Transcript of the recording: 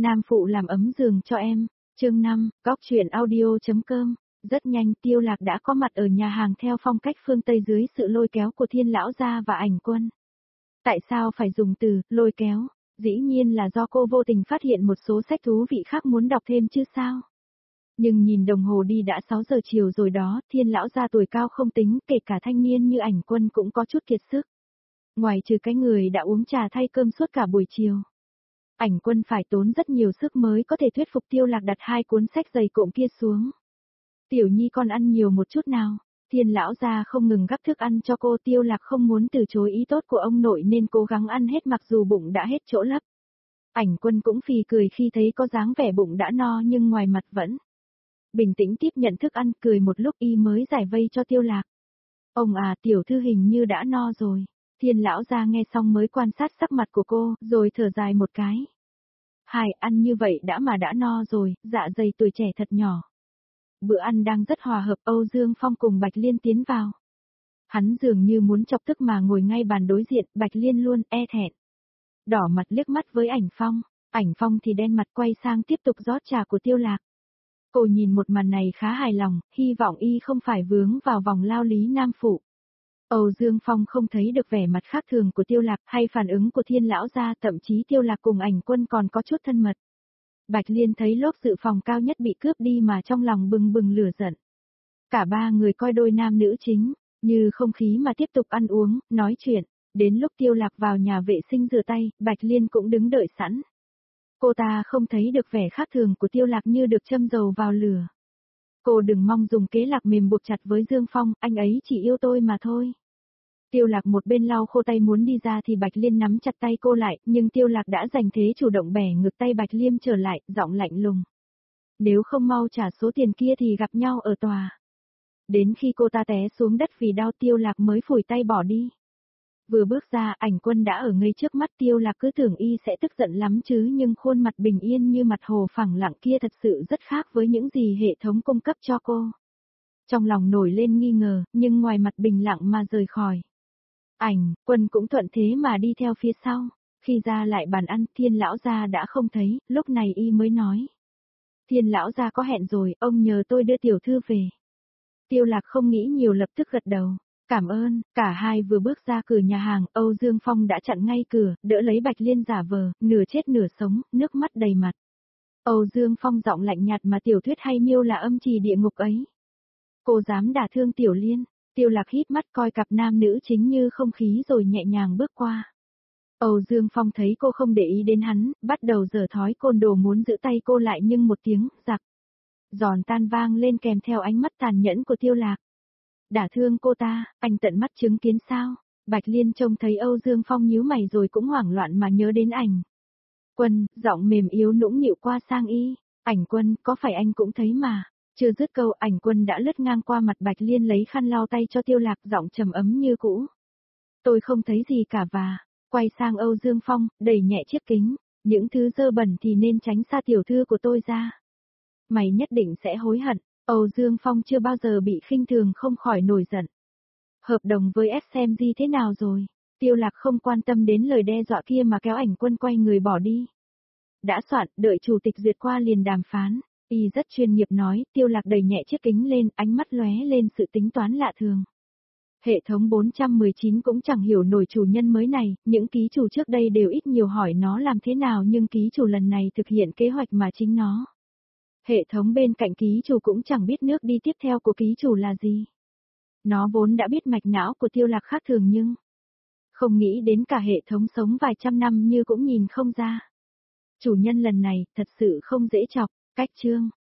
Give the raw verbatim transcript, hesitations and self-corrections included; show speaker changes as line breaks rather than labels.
Nam phụ làm ấm giường cho em. Chương năm, góc truyện audio.com. Rất nhanh Tiêu Lạc đã có mặt ở nhà hàng theo phong cách phương Tây dưới sự lôi kéo của Thiên lão gia và Ảnh Quân. Tại sao phải dùng từ lôi kéo? Dĩ nhiên là do cô vô tình phát hiện một số sách thú vị khác muốn đọc thêm chứ sao? Nhưng nhìn đồng hồ đi đã sáu giờ chiều rồi đó, Thiên lão gia tuổi cao không tính, kể cả thanh niên như Ảnh Quân cũng có chút kiệt sức. Ngoài trừ cái người đã uống trà thay cơm suốt cả buổi chiều. Ảnh Quân phải tốn rất nhiều sức mới có thể thuyết phục Tiêu Lạc đặt hai cuốn sách dày cộm kia xuống. Tiểu Nhi con ăn nhiều một chút nào. Thiên lão gia không ngừng gắp thức ăn cho cô. Tiêu Lạc không muốn từ chối ý tốt của ông nội nên cố gắng ăn hết mặc dù bụng đã hết chỗ lấp. Ảnh Quân cũng phì cười khi thấy có dáng vẻ bụng đã no nhưng ngoài mặt vẫn bình tĩnh tiếp nhận thức ăn, cười một lúc y mới giải vây cho Tiêu Lạc. Ông à, tiểu thư hình như đã no rồi. Thiên lão gia nghe xong mới quan sát sắc mặt của cô, rồi thở dài một cái. Hai, ăn như vậy đã mà đã no rồi, dạ dày tuổi trẻ thật nhỏ. Bữa ăn đang rất hòa hợp, Âu Dương Phong cùng Bạch Liên tiến vào. Hắn dường như muốn chọc tức mà ngồi ngay bàn đối diện, Bạch Liên luôn e thẹn. Đỏ mặt liếc mắt với Ảnh Phong, Ảnh Phong thì đen mặt quay sang tiếp tục rót trà của Tiêu Lạc. Cô nhìn một màn này khá hài lòng, hy vọng y không phải vướng vào vòng lao lý nam phụ. Âu Dương Phong không thấy được vẻ mặt khác thường của Tiêu Lạc hay phản ứng của Thiên lão gia, thậm chí Tiêu Lạc cùng Ảnh Quân còn có chút thân mật. Bạch Liên thấy lốp dự phòng cao nhất bị cướp đi mà trong lòng bừng bừng lửa giận. Cả ba người coi đôi nam nữ chính, như không khí mà tiếp tục ăn uống, nói chuyện. Đến lúc Tiêu Lạc vào nhà vệ sinh rửa tay, Bạch Liên cũng đứng đợi sẵn. Cô ta không thấy được vẻ khác thường của Tiêu Lạc như được châm dầu vào lửa. Cô đừng mong dùng kế lạc mềm buộc chặt với Dương Phong, anh ấy chỉ yêu tôi mà thôi. Tiêu Lạc một bên lau khô tay muốn đi ra thì Bạch Liên nắm chặt tay cô lại, nhưng Tiêu Lạc đã giành thế chủ động bẻ ngược tay Bạch Liên trở lại, giọng lạnh lùng. Nếu không mau trả số tiền kia thì gặp nhau ở tòa. Đến khi cô ta té xuống đất vì đau, Tiêu Lạc mới phủi tay bỏ đi. Vừa bước ra, Ảnh Quân đã ở ngay trước mắt. Tiêu Lạc cứ tưởng y sẽ tức giận lắm chứ, nhưng khuôn mặt bình yên như mặt hồ phẳng lặng kia thật sự rất khác với những gì hệ thống cung cấp cho cô. Trong lòng nổi lên nghi ngờ, nhưng ngoài mặt bình lặng mà rời khỏi. Ảnh Quân cũng thuận thế mà đi theo phía sau. Khi ra lại bàn ăn, Thiên lão gia đã không thấy, lúc này y mới nói. Thiên lão gia có hẹn rồi, ông nhờ tôi đưa tiểu thư về. Tiêu Lạc không nghĩ nhiều lập tức gật đầu. Cảm ơn. Cả hai vừa bước ra cửa nhà hàng, Âu Dương Phong đã chặn ngay cửa, đỡ lấy Bạch Liên giả vờ, nửa chết nửa sống, nước mắt đầy mặt. Âu Dương Phong giọng lạnh nhạt mà tiểu thuyết hay miêu là âm trì địa ngục ấy. Cô dám đả thương Tiểu Liên. Tiêu Lạc híp mắt coi cặp nam nữ chính như không khí rồi nhẹ nhàng bước qua. Âu Dương Phong thấy cô không để ý đến hắn, bắt đầu giở thói côn đồ muốn giữ tay cô lại nhưng một tiếng giặc giòn tan vang lên kèm theo ánh mắt tàn nhẫn của Tiêu Lạc. Đả thương cô ta, anh tận mắt chứng kiến sao? Bạch Liên trông thấy Âu Dương Phong nhíu mày rồi cũng hoảng loạn mà nhớ đến Ảnh Quân, giọng mềm yếu nũng nịu qua sang y. Ảnh Quân, có phải anh cũng thấy mà? Chưa dứt câu, Ảnh Quân đã lướt ngang qua mặt Bạch Liên lấy khăn lau tay cho Tiêu Lạc, giọng trầm ấm như cũ. Tôi không thấy gì cả và, quay sang Âu Dương Phong, đẩy nhẹ chiếc kính, những thứ dơ bẩn thì nên tránh xa tiểu thư của tôi ra. Mày nhất định sẽ hối hận. Âu Dương Phong chưa bao giờ bị khinh thường không khỏi nổi giận. Hợp đồng với ép em giê thế nào rồi? Tiêu Lạc không quan tâm đến lời đe dọa kia mà kéo Ảnh Quân quay người bỏ đi. Đã soạn, đợi chủ tịch duyệt qua liền đàm phán. Y rất chuyên nghiệp nói. Tiêu Lạc đẩy nhẹ chiếc kính lên, ánh mắt lóe lên sự tính toán lạ thường. Hệ thống bốn trăm mười chín cũng chẳng hiểu nổi chủ nhân mới này, những ký chủ trước đây đều ít nhiều hỏi nó làm thế nào nhưng ký chủ lần này thực hiện kế hoạch mà chính nó. Hệ thống bên cạnh ký chủ cũng chẳng biết nước đi tiếp theo của ký chủ là gì. Nó vốn đã biết mạch não của Tiêu Lạc khác thường nhưng không nghĩ đến cả hệ thống sống vài trăm năm như cũng nhìn không ra. Chủ nhân lần này thật sự không dễ chọc. Cách chương